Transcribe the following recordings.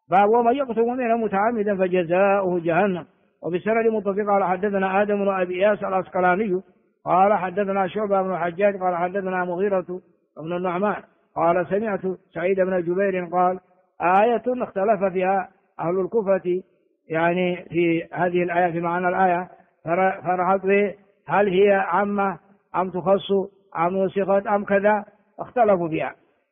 باب ومن يقتل مؤمنا متعمدا فجزاؤه جهنم. وبسند متفق قال حدثنا آدم بن أبي إياس العسقلاني قال حدثنا شعبة بن الحجاج قال حدثنا مغيرة بن النعمان قال سمعت سعيد بن جبير قال آية اختلف فيها أهل الكوفة يعني في هذه الآية في معنى الآية، فرحت به هل هي عامة أم تخص أم نسخت أم كذا، اختلفوا فيها.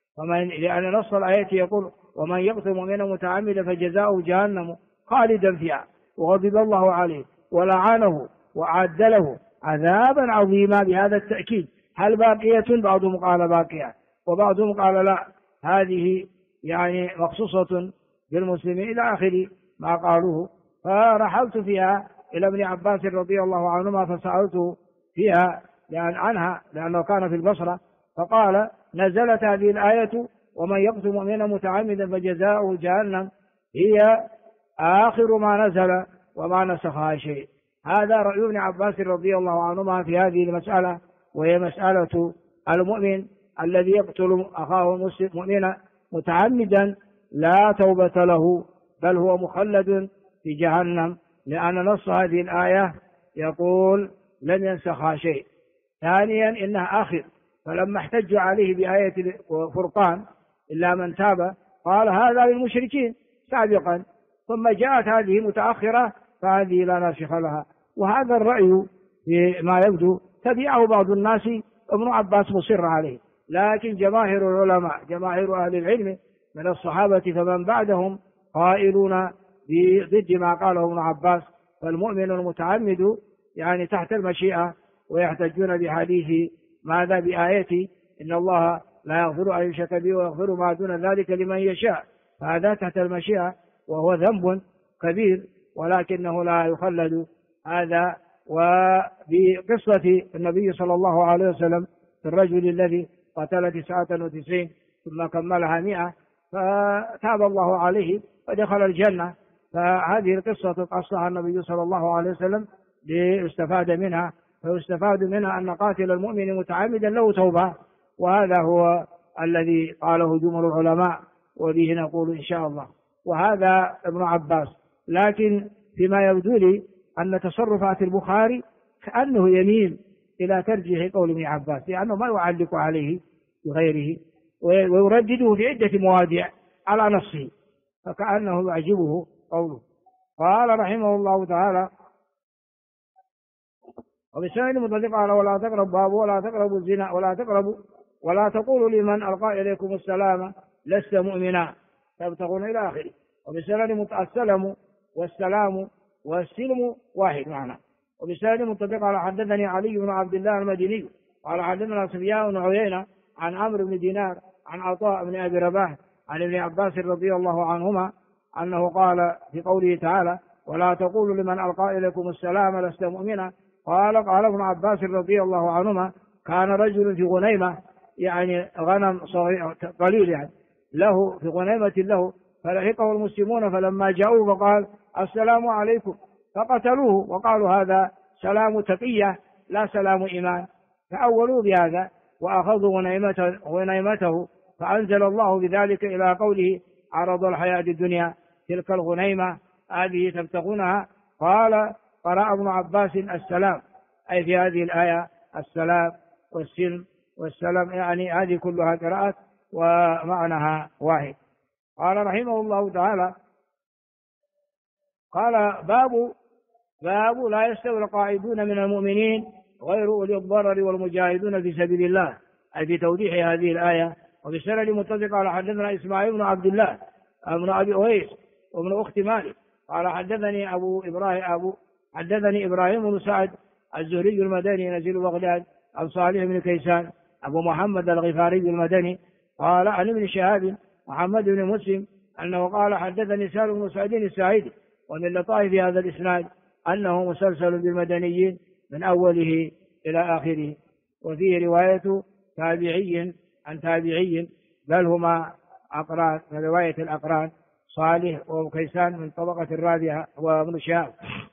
لأن نص الآية يقول ومن يقتل مؤمنا متعمدا فجزاؤه جهنم خالدا فيها وغضب الله عليه ولعنه وأعد له عذابا عظيما بهذا التأكيد. هل باقية؟ بعضهم قال باقية وبعضهم قال لا، هذه يعني مخصوصة بالمسلمين إلى آخر ما قالوه. فرحلت فيها إلى ابن عباس رضي الله عنهما فسألته فيها عنها لأنه كان في البصرة، فقال نزلت هذه الآية ومن يقتل مؤمنا متعمدا فجزاؤه جهنم هي آخر ما نزل وما نسخها شيء. هذا رأي ابن عباس رضي الله عنهما في هذه المسألة، وهي مسألة المؤمن الذي يقتل أخاه المسلم مؤمنا متعمدا لا توبة له بل هو مخلد في جهنم، لأن نص هذه الآية يقول لم ينسخها شيء. ثانيا إنها آخر، فلما احتجوا عليه بآية فرقان إلا من تاب قال هذا للمشركين سابقا، ثم جاءت هذه متأخرة فهذه لا ناسخ لها. وهذا الرأي فيما يبدو تبعه بعض الناس، ابن عباس مصر عليه، لكن جماهير العلماء جماهير أهل العلم من الصحابة فمن بعدهم قائلون ضد ما قاله ابن عباس. فالمؤمن المتعمد يعني تحت المشيئة، ويحتجون بحديث ماذا بآية إن الله لا يغفر أن يشرك به ويغفر ما دون ذلك لمن يشاء، فهذا تحت المشيئة وهو ذنب كبير ولكنه لا يخلد. هذا وبقصة النبي صلى الله عليه وسلم في الرجل الذي قتل 99 ثم كملها 100 فتاب الله عليه ودخل الجنة، فهذه القصة قصها النبي صلى الله عليه وسلم ليستفاد منها، فيستفاد منها أن قاتل المؤمن متعمدا له توبة، وهذا هو الذي قاله جمهور العلماء وبه نقول إن شاء الله. وهذا ابن عباس، لكن فيما يبدو لي أن تصرفات البخاري كأنه يميل إلى ترجيح قول ابن عباس، لأنه ما يعلق عليه بغيره ويردده في عدة مواضع على نصه، فكأنه يعجبه قوله. قال رحمه الله تعالى وبسند متفق قال ولا تقربوا باب ولا تقربوا الزنا ولا تقولوا لمن ألقى إليكم السلام لست مؤمنا تبتغون إلى آخره. وبسند السلم والسلام والسلم واحد معنا. وبسند متفق قال حدثني علي بن عبد الله المديني قال حدثنا سفيان بن عيينة عن عمرو بن دينار عن عطاء بن أبي رباح عن ابن عباس رضي الله عنهما أنه قال في قوله تعالى ولا تقولوا لمن ألقى إليكم السلام لست مؤمنا، قال ابن عباس رضي الله عنهما كان رجل في غنيمة يعني غنم صغير قليل يعني له في غنيمة له، فلحقه المسلمون فلما جاءوه فقال السلام عليكم فقتلوه وقالوا هذا سلام تقية لا سلام إيمان، فأولوا بهذا وأخذوا غنيمته، فأنزل الله بذلك إلى قوله عرض الحياة الدنيا تلك الغنيمة هذه تبتغونها. قال قرأ ابن عباس السلام أي في هذه الآية السلام والسلم والسلام، يعني هذه كلها قراءات ومعناها واحد. قال رحمه الله تعالى قال باب لا يستوي القاعدون من المؤمنين غير أولي الضرر والمجاهدون في سبيل الله، أي في توضيح هذه الآية. وبسند متفق قال حدثنا إسماعيل بن عبد الله ابن أبي أويس وابن أخت مالك قال حدثني إبراهيم بن سعد الزهري المدني نزيل بغداد عن صالح بن كيسان أبو محمد الغفاري المدني قال عن ابن شهاب محمد بن مسلم أنه قال حدثني سالم بن سعيد الساعدي، ومن لطائف هذا الإسناد أنه مسلسل بالمدنيين من أوله إلى آخره، وفيه رواية تابعي عن تابعي بل هما أقران من رواية الأقران صالح وكيسان من طبقة الرابعة وابن شهاب.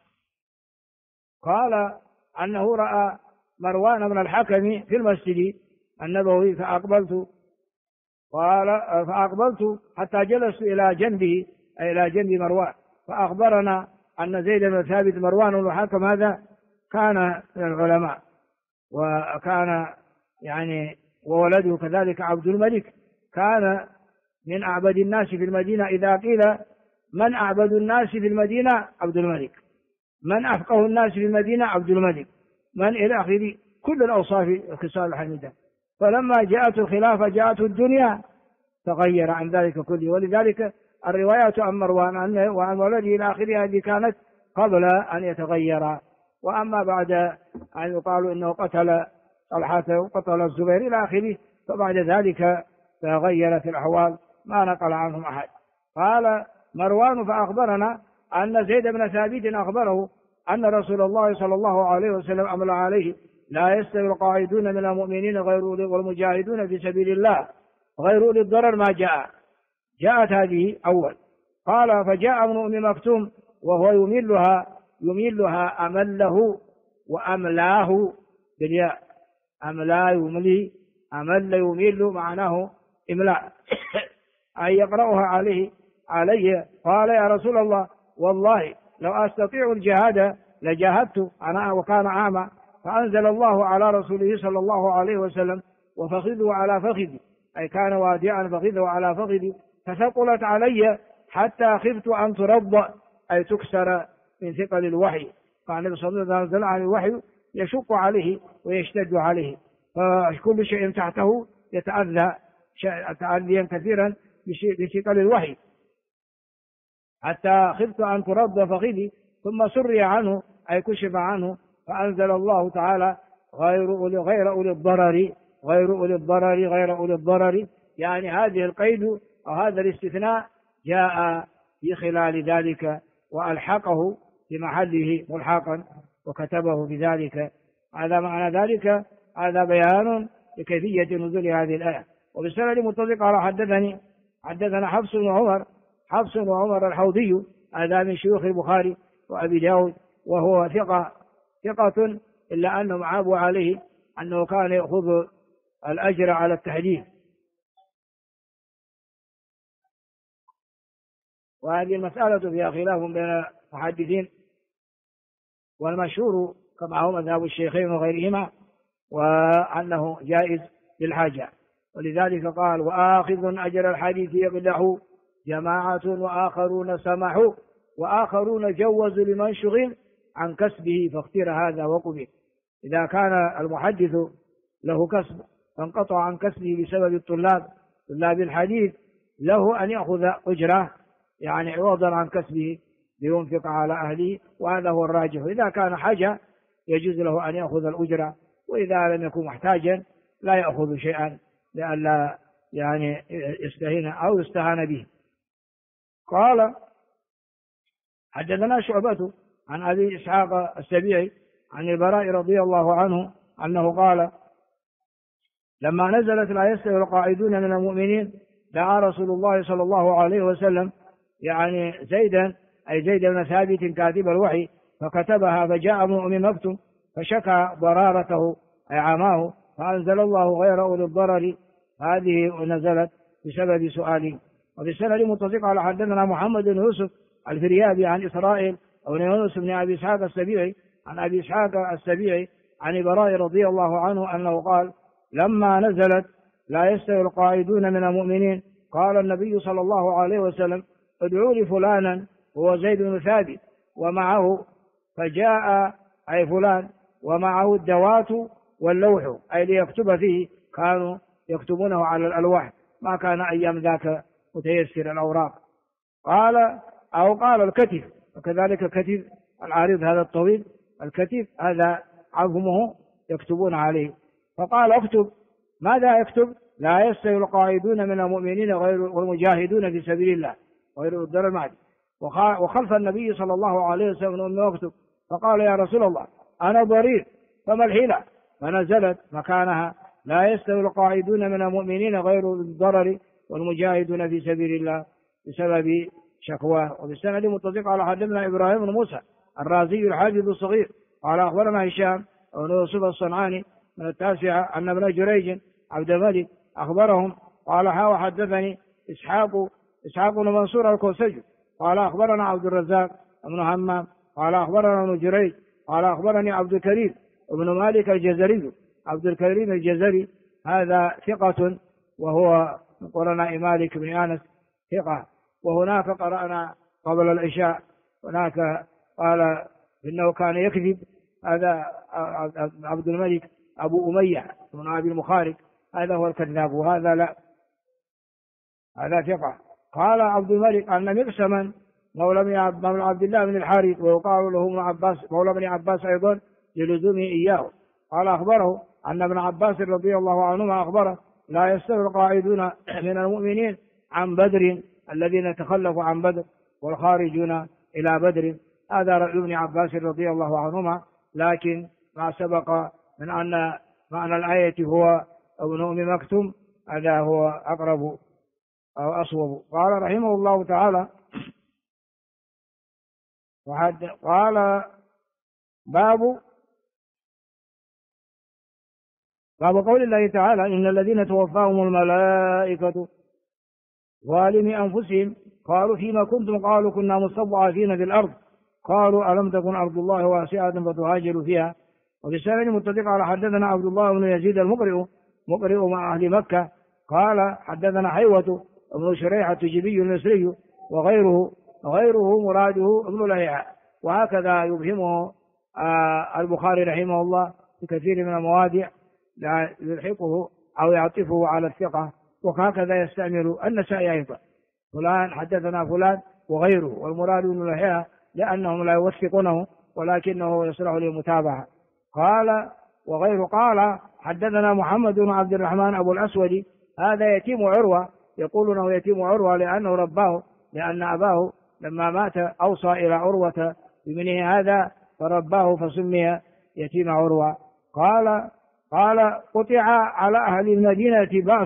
قال أنه رأى مروان بن الحكم في المسجد النبوي فأقبلت حتى جلست إلى جنبه أي إلى جنب مروان. فأخبرنا أن زيد بن ثابت مروان بن الحكم هذا كان من العلماء، وكان يعني وولده كذلك عبد الملك كان من أعبد الناس في المدينة. إذا قيل من أعبد الناس في المدينة عبد الملك، من أفقه الناس في المدينة عبد الملك، من إلى آخره، كل الأوصاف الخصال الحميدة. فلما جاءت الخلافة جاءته الدنيا تغير عن ذلك كله. ولذلك الروايات عن مروان وعن ولده إلى آخره هذه كانت قبل أن يتغير. وأما بعد أن يقال إنه قتل طلحة وقتل الزبير إلى آخره فبعد ذلك تغيرت الأحوال ما نقل عنهم أحد. قال مروان فأخبرنا أن زيد بن ثابت أخبره أن رسول الله صلى الله عليه وسلم أملى عليه لا يستوي القاعدون من المؤمنين غير والمجاهدون في سبيل الله غير أولي الضرر ما جاءت هذه أول. قال فجاء ابن أم مكتوم وهو يميلها أمله وأملاه بالياء، أملا يملي، أمل يميل معناه إملاء أي يقرأها عليه. قال يا رسول الله والله لو أستطيع الجهاد لجاهدت أنا وكان أعمى. فأنزل الله على رسوله صلى الله عليه وسلم وفخذه على فخذي، أي كان وادعا فخذه على فخذي، فثقلت علي حتى خفت أن ترض، أي تكسر من ثقل الوحي. فالنبي صلى الله عليه وسلم عن الوحي يشق عليه ويشتد عليه، فكل شيء تحته يتأذى تأذيا كثيرا بثقل الوحي، حتى خفت أن ترض فخذي ثم سري عنه أي كشف عنه. فأنزل الله تعالى غير أولي الضرر، يعني هذه القيد أو هذا الاستثناء جاء في خلال ذلك وألحقه في محله ملحقا وكتبه في ذلك. هذا معنى ذلك، هذا بيان لكيفية نزول هذه الآية. وبالسند متصل قال حدثنا حفص بن عمر الحوضي، هذا من شيوخ البخاري وأبي داود، وهو ثقة إلا أنهم عابوا عليه أنه كان يأخذ الأجر على التحديث. وهذه المسألة فيها خلاف بين المحدثين، والمشهور كما هو مذهب الشيخين وغيرهما وأنه جائز للحاجة. ولذلك قال وآخذ أجر الحديث يقدح جماعة وآخرون سمحوا وآخرون جوزوا لمن شغل عن كسبه فاختير هذا وقبل. إذا كان المحدث له كسب فانقطع عن كسبه بسبب طلاب الحديث، له أن يأخذ أجره يعني عوضا عن كسبه لينفق على أهله، وهذا هو الراجح. إذا كان حاجة يجوز له أن يأخذ الأجرة، وإذا لم يكن محتاجا لا يأخذ شيئا لئلا يعني يستهين أو يستهان به. قال حدثنا شعبة عن أبي إسحاق السبيعي عن البراء رضي الله عنه أنه قال لما نزلت لا يستوي القاعدون من المؤمنين دعا رسول الله صلى الله عليه وسلم يعني زيدا أي زيد بن ثابت كاتب الوحي فكتبها، فجاء ابن أم مكتوم فشكى ضرارته أي عماه، فأنزل الله غير أولي الضرر، هذه نزلت بسبب سؤاله. وبالسند متصل على حدثنا محمد بن يوسف الفريابي عن إسرائيل أو يونس بن أبي إسحاق السبيعي عن أبي إسحاق السبيعي عن البراء رضي الله عنه أنه قال لما نزلت لا يستوي القاعدون من المؤمنين قال النبي صلى الله عليه وسلم ادعوا لي فلانا هو زيد بن ثابت ومعه، فجاء أي فلان ومعه الدوات واللوح أي ليكتب فيه، كانوا يكتبونه على الألواح، ما كان أيام ذاك متيسر الأوراق. قال الكتف، وكذلك الكتف العريض هذا الطويل، الكتف هذا عظمه يكتبون عليه. فقال اكتب، ماذا يكتب؟ لا يستوي القاعدون من المؤمنين غير والمجاهدون في سبيل الله غير الضرر المعدي. وخلف النبي صلى الله عليه وسلم أنه يكتب، فقال يا رسول الله أنا ضرير فما الحيلة؟ فنزلت مكانها لا يستوي القاعدون من المؤمنين غير الضرر والمجاهدون في سبيل الله بسبب شكواه. وبالسند متصل على حدثنا إبراهيم بن موسى الرازي الحافظ الصغير قال أخبرنا هشام بن يوسف الصنعاني من التاسعة أن ابن جريج عبد الملك أخبرهم قال حدثني إسحاق بن منصور الكوسجي قال أخبرنا عبد الرزاق بن همام قال أخبرنا ابن جريج قال أخبرني عبد الكريم ابن مالك الجزري. عبد الكريم الجزري هذا ثقة، وهو من قرناء مالك بن أنس ثقة. وهناك قرأنا قبل العشاء هناك قال إنه كان يكذب، هذا عبد الملك أبو أمية من أبي المخارج، هذا هو الكذاب، وهذا لا، هذا ثقة. قال عبد الملك أن مقسما مولى عبد الله بن الحارث ويقال له ابن عباس مولى ابن عباس أيضا للزومه إياه، قال أخبره أن ابن عباس رضي الله عنهما أخبره لا يستوي القاعدون من المؤمنين عن بدر الذين تخلفوا عن بدر والخارجون إلى بدر. هذا رأي ابن عباس رضي الله عنهما، لكن ما سبق من أن معنى الآية هو ابن أم مكتوم هذا هو أقرب أو أصوب. قال رحمه الله تعالى قال باب قول الله تعالى إن الذين توفاهم الملائكة ظالمي أنفسهم قالوا فيما كنتم قالوا كنا مستضعفين في الأرض قالوا ألم تكن أرض الله واسعة فتهاجروا فيها. وفي السنة المتفق على حدثنا عبد الله بن يزيد مقرئ مع أهل مكة قال حدثنا حيوة ابن شريح التجيبي المصري وغيره مراده ابن لهيعة. وهكذا يبهمه البخاري رحمه الله في كثير من المواضع لا يلحقه أو يعطفه على الثقة، وهكذا يستعمل النسائي أيضا فلان حدثنا فلان وغيره، والمراد ابن لهيعة لأنهم لا يوثقونه ولكنه يصلح للمتابعة. قال وغيره قال حدثنا محمد بن عبد الرحمن أبو الأسود هذا يتيم عروة، يقولونه يتيم عروة لأنه رباه، لأن أباه لما مات أوصى إلى عروة بابنه هذا فرباه فسمي يتيم عروة. قال قطع على أهل المدينة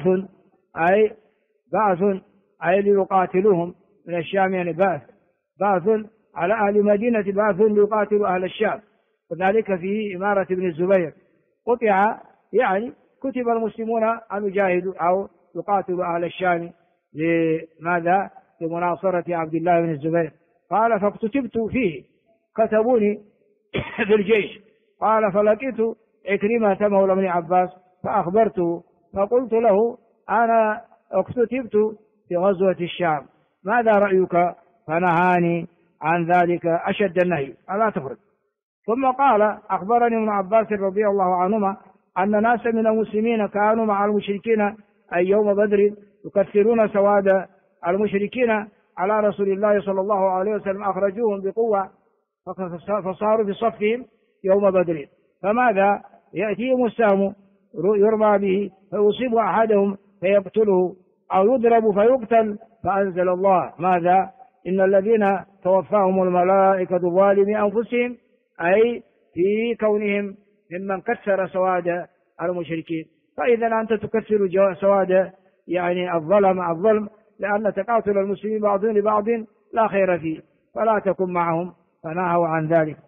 بعث أي ليقاتلوهم من الشام، يعني بعث على أهل المدينة بعث ليقاتلوا أهل الشام، وذلك في إمارة ابن الزبير. قطع يعني كتب المسلمون أن يجاهدوا أو يقاتلوا أهل الشام لماذا؟ لمناصرة عبد الله بن الزبير. قال فاكتتبت فيه، كتبوني في الجيش. قال فلقيت عكرمة مولى ابن عباس فأخبرته فقلت له أنا اكتتبت في غزوة الشام، ماذا رأيك؟ فنهاني عن ذلك أشد النهي ألا تخرج. ثم قال أخبرني ابن عباس رضي الله عنهما أن ناسا من المسلمين كانوا مع المشركين أي يوم بدر يكثرون سواد المشركين على رسول الله صلى الله عليه وسلم، أخرجوهم بقوة فصاروا في صفهم يوم بدر، فماذا؟ يأتيهم السهم يرمى به فيصيب أحدهم فيقتله أو يضرب فيقتل، فأنزل الله ماذا؟ إن الذين توفاهم الملائكة ظالمي أنفسهم، أي في كونهم ممن كسر سواد المشركين. فإذا أنت تكسر سواد يعني الظلم، لأن تقاتل المسلمين بعضهم لبعض لا خير فيه، فلا تكن معهم، فنهوا عن ذلك.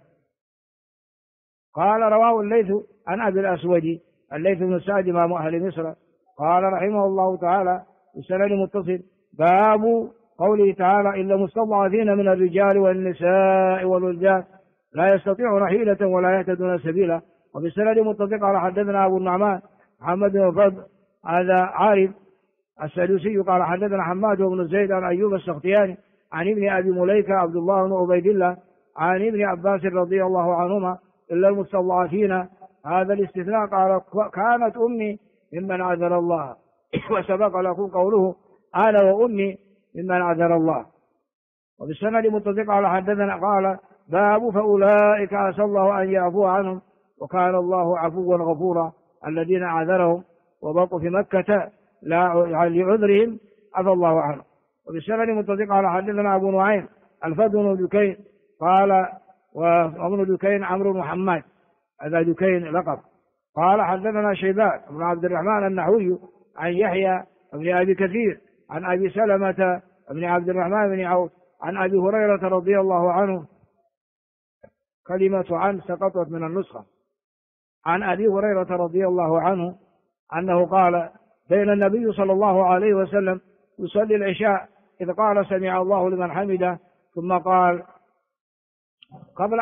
قال رواه الليث عن أبي الأسود الليث بن سعد إمام أهل مصر قال رحمه الله تعالى بسند متصل باب قوله تعالى إلا مستضعفين من الرجال والنساء والولدان لا يستطيعون حيلة ولا يهتدون سبيلا. وبالسند متفق على حدثنا أبو النعمان محمد بن فضل هذا عارف السدوسي قال حدثنا حماد بن زيد عن أيوب السختياني عن ابن أبي مليكة عبد الله بن عبيد الله عن ابن عباس رضي الله عنهما إلا المستضعفين. هذا الاستثناء قال كانت أمي ممن عذر الله وسبق لكم قوله أنا وأمي ممن عذر الله. وبالسند متفق على حدثنا قال باب فأولئك عسى الله أن يعفو عنهم وكان الله عفوا غفورا الذين عذرهم وبقوا في مكة لعذرهم عفى الله عنهم. وبالسند متفق على حدثنا أبو نعيم الفضل بن دكين قال وابن دكين عمرو محمد هذا دكين لقب قال حدثنا شيبان بن عبد الرحمن النحوي عن يحيى بن أبي كثير عن أبي سلمة بن عبد الرحمن بن عوف عن أبي هريرة رضي الله عنه كلمة عن سقطت من النسخة عن أبي هريرة رضي الله عنه أنه قال بين النبي صلى الله عليه وسلم يصلي العشاء إذ قال سمع الله لمن حمده ثم قال قبل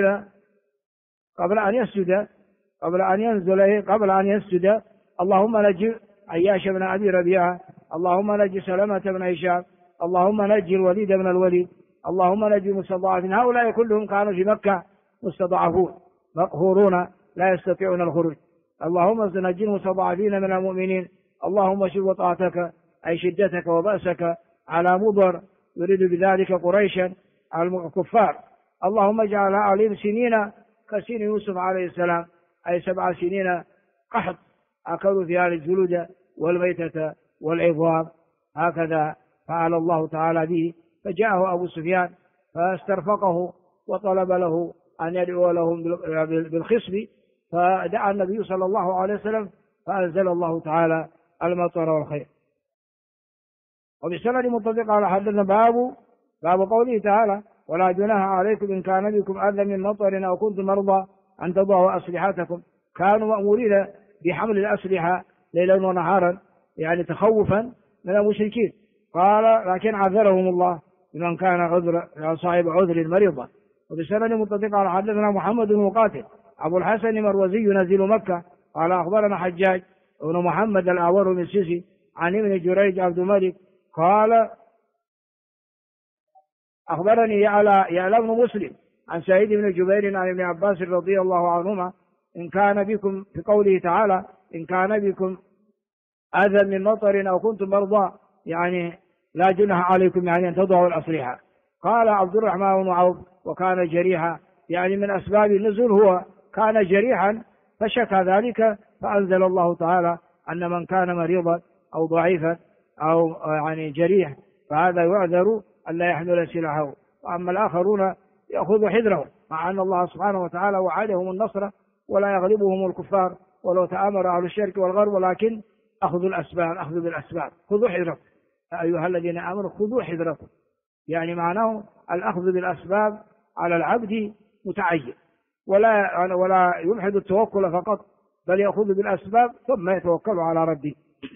أن يسجد اللهم نجي عياش بن أبي ربيعة، اللهم نجي سلمة بن هشام، اللهم نجي الوليد بن الوليد، اللهم نجي المستضعفين. هؤلاء كلهم كانوا في مكة مستضعفون مقهورون لا يستطيعون الخروج. اللهم نجي المستضعفين من المؤمنين، اللهم شد وطأتك أي شدتك وبأسك على مضر يريد بذلك قريشا الكفار. اللهم اجعل عليهم سنين كسن يوسف عليه السلام، أي 7 سنين قحط أكلوا فيها الجلود والميتة والعظام. هكذا فعل الله تعالى به. فجاءه أبو سفيان فاسترفقه وطلب له أن يدعو لهم بالخصب، فدعا النبي صلى الله عليه وسلم فأنزل الله تعالى المطر والخير. وبسند متفق على حدثنا باب قوله تعالى ولا جناح عليكم إن كان بكم أذى من مطر أو كنتم مرضى أن تضعوا أسلحتكم. كانوا مأمورين بحمل الأسلحة ليلا ونهارا، يعني تخوفا من المشركين. قال لكن عذرهم الله لمن كان صاحب عذر مريضا. وبسند متفق على حدثنا محمد بن مقاتل أبو الحسن مروزي نزيل مكة قال أخبرنا حجاج بن محمد الأعور من السيسي عن ابن جريج عبد الملك قال أخبرني يعلى بن مسلم عن سعيد بن جبير عن ابن عباس رضي الله عنهما إن كان بكم في قوله تعالى إن كان بكم أذى من مطر أو كنتم مرضى، يعني لا جناح عليكم يعني أن تضعوا الأسلحة. قال عبد الرحمن بن عوف وكان جريحا، يعني من أسباب النزول هو كان جريحا فشكى ذلك فأنزل الله تعالى أن من كان مريضا أو ضعيفا أو يعني جريح فهذا يعذر أن لا يحمل سلاحه، وأما الآخرون يأخذ حذرهم، مع أن الله سبحانه وتعالى وعدهم النصر ولا يغلبهم الكفار ولو تآمر أهل الشرك والغرب، ولكن أخذ بالأسباب خذوا حذركم أيها الذين آمنوا خذوا حذركم، يعني الأخذ بالأسباب على العبد متعين، ولا يلحد التوكل فقط بل يأخذ بالأسباب ثم يتوكل على ربه.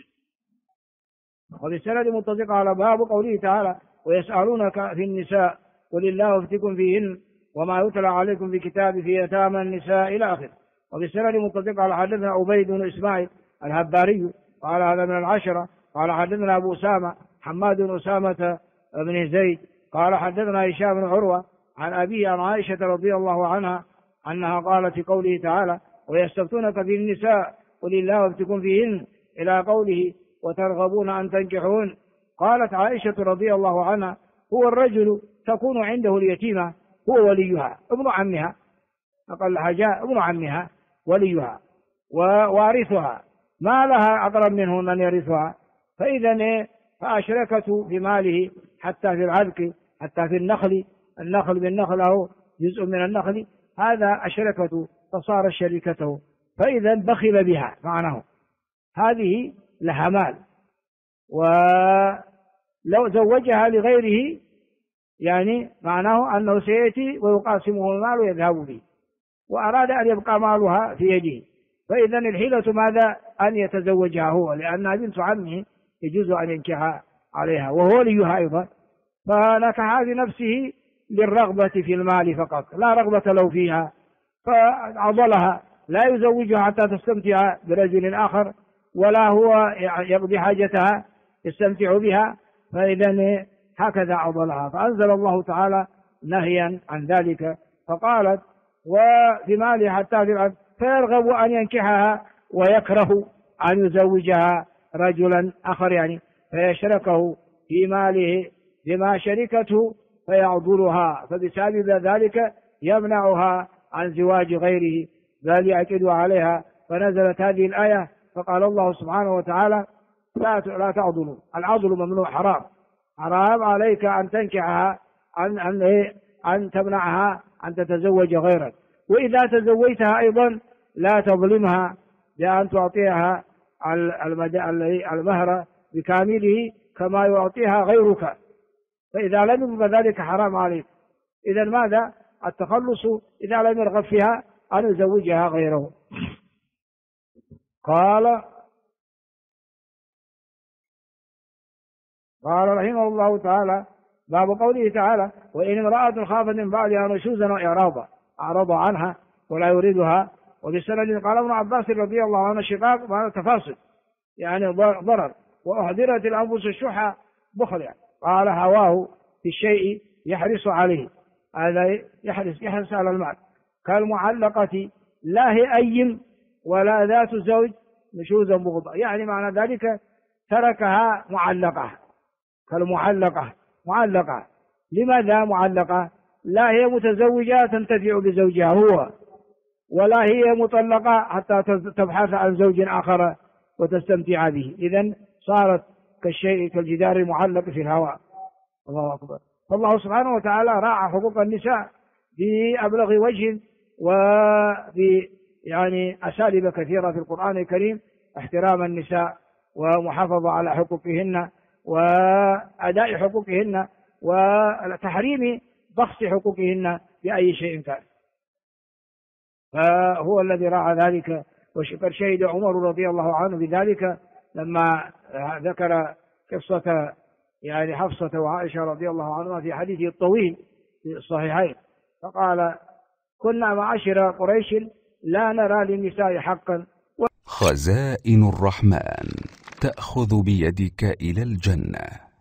وبالسند متفق على باب قوله تعالى ويسألونك في النساء قل الله يفتيكم فيهن وما يتلى عليكم في كتاب في يتامى النساء إلى آخره. وبالسند متفق على حدثنا عبيد بن إسماعيل الهباري قال هذا من العشرة. قال حدثنا أبو أسامة حماد بن أسامة بن زيد قال حدثنا هشام بن عروة عن أبيه عن عائشة رضي الله عنها أنها قالت في قوله تعالى ويستفتونك في النساء قل الله يفتيكم فيهن إلى قوله وترغبون أن تنكحون. قالت عائشة رضي الله عنها هو الرجل تكون عنده اليتيمة هو وليها ابن عمها، أقل حاجة ابن عمها وليها ووارثها ما لها أقرب منه من يرثها، فإذا فأشركته في ماله حتى في العذق حتى في النخل بالنخل أو جزء من النخل، هذا أشركته فصار شريكته، فإذا بخل بها معناه هذه لها مال، ولو زوجها لغيره يعني معناه أنه سيأتي ويقاسمه المال ويذهب به، وأراد أن يبقى مالها في يده، فإذا الحيلة ماذا؟ أن يتزوجها هو، لأنها بنت عمه يجوز أن ينكح عليها وهو وليها أيضا، فنكحها بنفسه للرغبة في المال فقط لا رغبة له فيها، فعضلها لا يزوجها حتى تستمتع برجل آخر ولا هو يقضي حاجتها يستمتع بها، فإذا هكذا عضلها. فأنزل الله تعالى نهيا عن ذلك فقالت وفي ماله حتى في العبد فيرغب أن ينكحها ويكره أن يزوجها رجلا آخر، يعني فيشركه في ماله بما شركته فيعضلها، فبسبب ذلك يمنعها عن زواج غيره بل يعتد عليها، فنزلت هذه الآية فقال الله سبحانه وتعالى لا تعضلوا، العضل ممنوع حرام عليك أن تنكحها أن تمنعها أن تتزوج غيرك، وإذا تزوجتها أيضا لا تظلمها بأن تعطيها المهر بكامله كما يعطيها غيرك، فإذا لم يكن ذلك حرام عليك. إذا ماذا؟ التخلص إذا لم يرغب فيها أن يزوجها غيره. قال رحمه الله تعالى باب قوله تعالى وإن امرأة خافت من بعدها نشوزا وإعراضا أعرض عنها ولا يريدها. وبالسند قال ابن عباس رضي الله عنه الشقاق معنى تفاصل يعني ضرر. وأحضرت الأنفس الشح بخل يعني. قال هواه في الشيء يحرص عليه، هذا يحرص على المال. كالمعلقة لا هي أيم ولا ذات زوج نشوزا بغضا، يعني معنى ذلك تركها معلقة. كالمعلقة معلقة، لماذا معلقة؟ لا هي متزوجة تنتفع بزوجها هو، ولا هي مطلقة حتى تبحث عن زوج آخر وتستمتع به. إذن صارت كالشيء كالجدار المعلق في الهواء. الله أكبر. فالله سبحانه وتعالى راعى حقوق النساء بأبلغ وجه يعني أساليب كثيرة في القرآن الكريم، احترام النساء ومحافظة على حقوقهن وأداء حقوقهن وتحريم بخس حقوقهن بأي شيء كان. فهو الذي راعى ذلك. وقد شهد عمر رضي الله عنه بذلك لما ذكر قصة يعني حفصة وعائشة رضي الله عنهما في حديثه الطويل في الصحيحين، فقال كنا معاشر قريش لا نرى للنساء حقا. خزائن الرحمن تأخذ بيدك إلى الجنة.